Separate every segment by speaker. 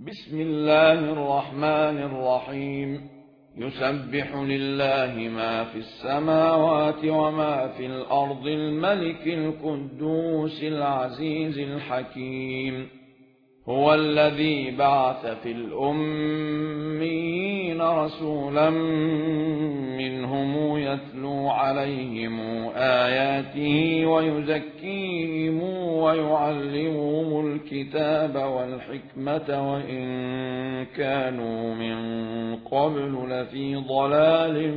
Speaker 1: بسم الله الرحمن الرحيم. يسبح لله ما في السماوات وما في الأرض الملك القدوس العزيز الحكيم. هو الذي بعث في الأميين رسولا منهم يتلو عليهم آياته ويزكيهم ويعلمهم الكتاب والحكمة وإن كانوا من قبل لفي ضلال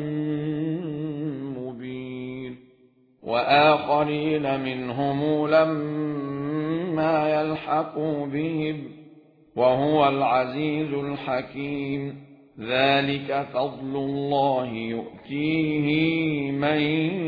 Speaker 1: مبين. وآخرين منهم لما يلحقوا بهم وهو العزيز الحكيم. ذلك فضل الله يؤتيه من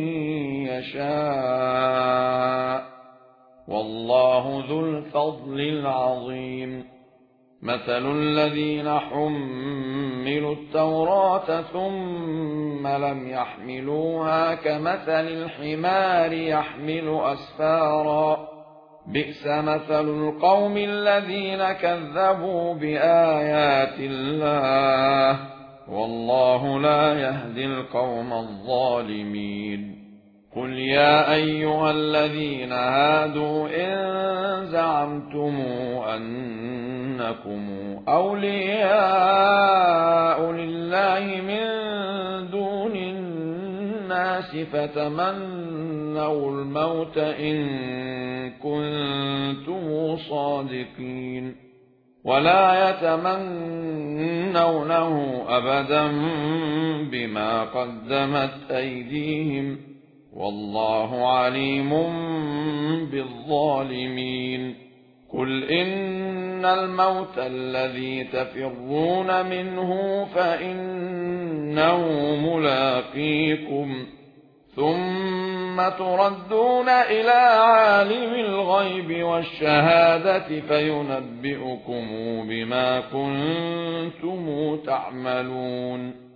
Speaker 1: يشاء والله ذو الفضل العظيم. مثل الذين حملوا التوراة ثم لم يحملوها كمثل الحمار يحمل أسفارا بئس مثل القوم الذين كذبوا بآيات الله والله لا يهدي القوم الظالمين. قل يا أيها الذين هادوا إن زعمتم أنكم أولياء لله من دون الناس فتمنوا الموت إن كنتم صادقين ولا يتمنونه أبدا بما قدمت أيديهم والله عليم بالظالمين. قل إن الموت الذي تفرون منه فإنه ملاقيكم ثم تردون إلى عالم الغيب والشهادة فينبئكم بما كنتم تعملون.